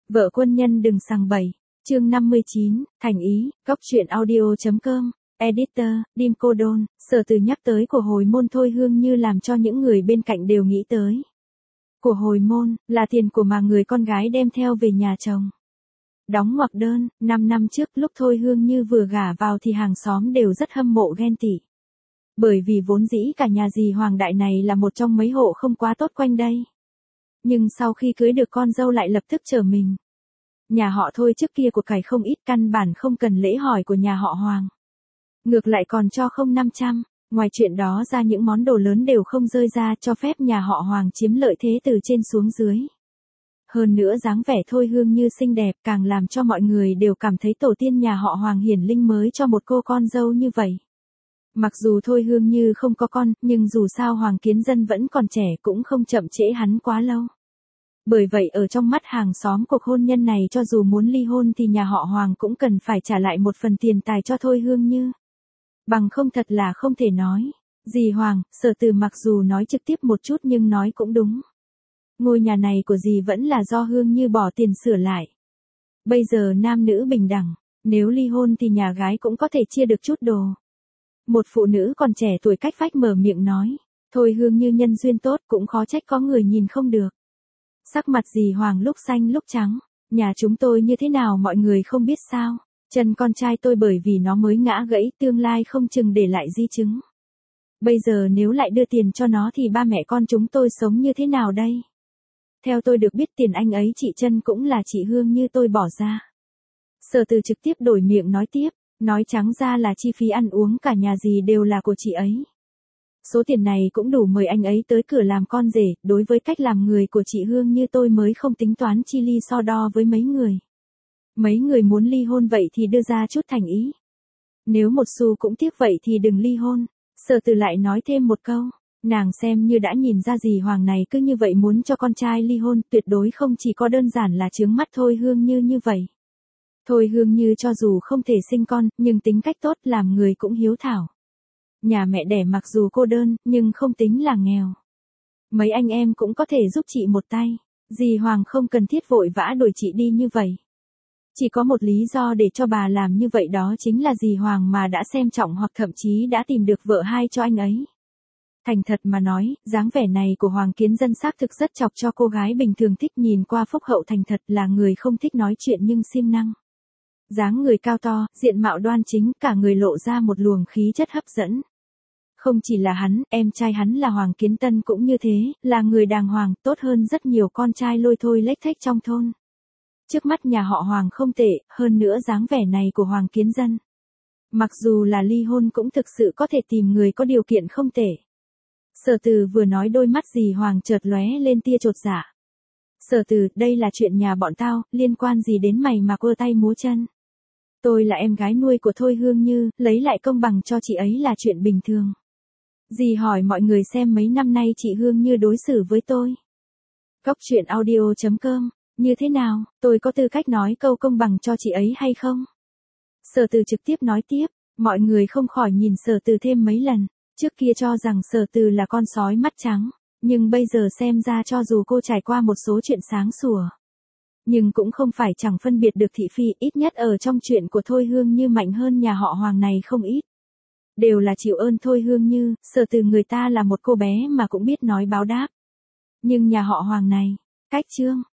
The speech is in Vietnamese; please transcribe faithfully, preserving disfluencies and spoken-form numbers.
Vợ quân nhân đừng sằng bậy. Chương năm mươi chín, thành ý, góc truyện audio.com, editor, Dim Cô Đôn. Sở Từ nhắc tới của hồi môn Thôi Hương Như làm cho những người bên cạnh đều nghĩ tới. Của hồi môn, là tiền của mà người con gái đem theo về nhà chồng. Đóng ngoặc đơn, năm năm trước lúc Thôi Hương Như vừa gả vào thì hàng xóm đều rất hâm mộ ghen tị. Bởi vì vốn dĩ cả nhà dì Hoàng Đại này là một trong mấy hộ không quá tốt quanh đây. Nhưng sau khi cưới được con dâu lại lập tức trở mình. Nhà họ Thôi trước kia của cải không ít, căn bản không cần lễ hỏi của nhà họ Hoàng. Ngược lại còn cho không năm trăm, ngoài chuyện đó ra những món đồ lớn đều không rơi ra, cho phép nhà họ Hoàng chiếm lợi thế từ trên xuống dưới. Hơn nữa dáng vẻ Thôi Hương Như xinh đẹp càng làm cho mọi người đều cảm thấy tổ tiên nhà họ Hoàng hiển linh mới cho một cô con dâu như vậy. Mặc dù Thôi Hương Như không có con, nhưng dù sao Hoàng Kiến Dân vẫn còn trẻ, cũng không chậm trễ hắn quá lâu. Bởi vậy ở trong mắt hàng xóm, cuộc hôn nhân này cho dù muốn ly hôn thì nhà họ Hoàng cũng cần phải trả lại một phần tiền tài cho Thôi Hương Như. Bằng không thật là không thể nói. Dì Hoàng, Sở Từ mặc dù nói trực tiếp một chút nhưng nói cũng đúng. Ngôi nhà này của dì vẫn là do Hương Như bỏ tiền sửa lại. Bây giờ nam nữ bình đẳng, nếu ly hôn thì nhà gái cũng có thể chia được chút đồ. Một phụ nữ còn trẻ tuổi cách vách mở miệng nói. Thôi Hương Như nhân duyên tốt, cũng khó trách có người nhìn không được. Sắc mặt dì Hoàng lúc xanh lúc trắng. Nhà chúng tôi như thế nào mọi người không biết sao. Chân con trai tôi bởi vì nó mới ngã gãy, tương lai không chừng để lại di chứng. Bây giờ nếu lại đưa tiền cho nó thì ba mẹ con chúng tôi sống như thế nào đây? Theo tôi được biết tiền anh ấy chị Chân cũng là chị Hương Như tôi bỏ ra. Sở Từ trực tiếp đổi miệng nói tiếp. Nói trắng ra là chi phí ăn uống cả nhà dì đều là của chị ấy. Số tiền này cũng đủ mời anh ấy tới cửa làm con rể. Đối với cách làm người của chị Hương Như tôi mới không tính toán chi ly so đo với mấy người. Mấy người muốn ly hôn vậy thì đưa ra chút thành ý. Nếu một xu cũng tiếc vậy thì đừng ly hôn. Sở Từ lại nói thêm một câu. Nàng xem như đã nhìn ra dì Hoàng này cứ như vậy muốn cho con trai ly hôn, tuyệt đối không chỉ có đơn giản là chướng mắt Thôi Hương Như như vậy. Thôi Hương Như cho dù không thể sinh con, nhưng tính cách tốt, làm người cũng hiếu thảo. Nhà mẹ đẻ mặc dù cô đơn, nhưng không tính là nghèo. Mấy anh em cũng có thể giúp chị một tay. Dì Hoàng không cần thiết vội vã đuổi chị đi như vậy. Chỉ có một lý do để cho bà làm như vậy, đó chính là dì Hoàng mà đã xem trọng hoặc thậm chí đã tìm được vợ hai cho anh ấy. Thành thật mà nói, dáng vẻ này của Hoàng Kiến Dân xác thực rất chọc cho cô gái bình thường thích, nhìn qua phúc hậu thành thật, là người không thích nói chuyện nhưng siêng năng. Dáng người cao to, diện mạo đoan chính, cả người lộ ra một luồng khí chất hấp dẫn. Không chỉ là hắn, em trai hắn là Hoàng Kiến Tân cũng như thế, là người đàng hoàng, tốt hơn rất nhiều con trai lôi thôi lếch thếch trong thôn. Trước mắt nhà họ Hoàng không tệ, hơn nữa dáng vẻ này của Hoàng Kiến Dân. Mặc dù là ly hôn cũng thực sự có thể tìm người có điều kiện không tệ. Sở Từ vừa nói đôi mắt dì Hoàng chợt lóe lên tia chột dạ. Sở Từ, đây là chuyện nhà bọn tao, liên quan gì đến mày mà quơ tay múa chân. Tôi là em gái nuôi của Thôi Hương Như, lấy lại công bằng cho chị ấy là chuyện bình thường. Dì hỏi mọi người xem mấy năm nay chị Hương Như đối xử với tôi. Góc truyện audio.com, như thế nào, tôi có tư cách nói câu công bằng cho chị ấy hay không? Sở Từ trực tiếp nói tiếp, mọi người không khỏi nhìn Sở Từ thêm mấy lần. Trước kia cho rằng Sở Từ là con sói mắt trắng, nhưng bây giờ xem ra cho dù cô trải qua một số chuyện sáng sủa, nhưng cũng không phải chẳng phân biệt được thị phi, ít nhất ở trong chuyện của Thôi Hương Như mạnh hơn nhà họ Hoàng này không ít. Đều là chịu ơn Thôi Hương Như, Sở Từ người ta là một cô bé mà cũng biết nói báo đáp. Nhưng nhà họ Hoàng này, cách chương.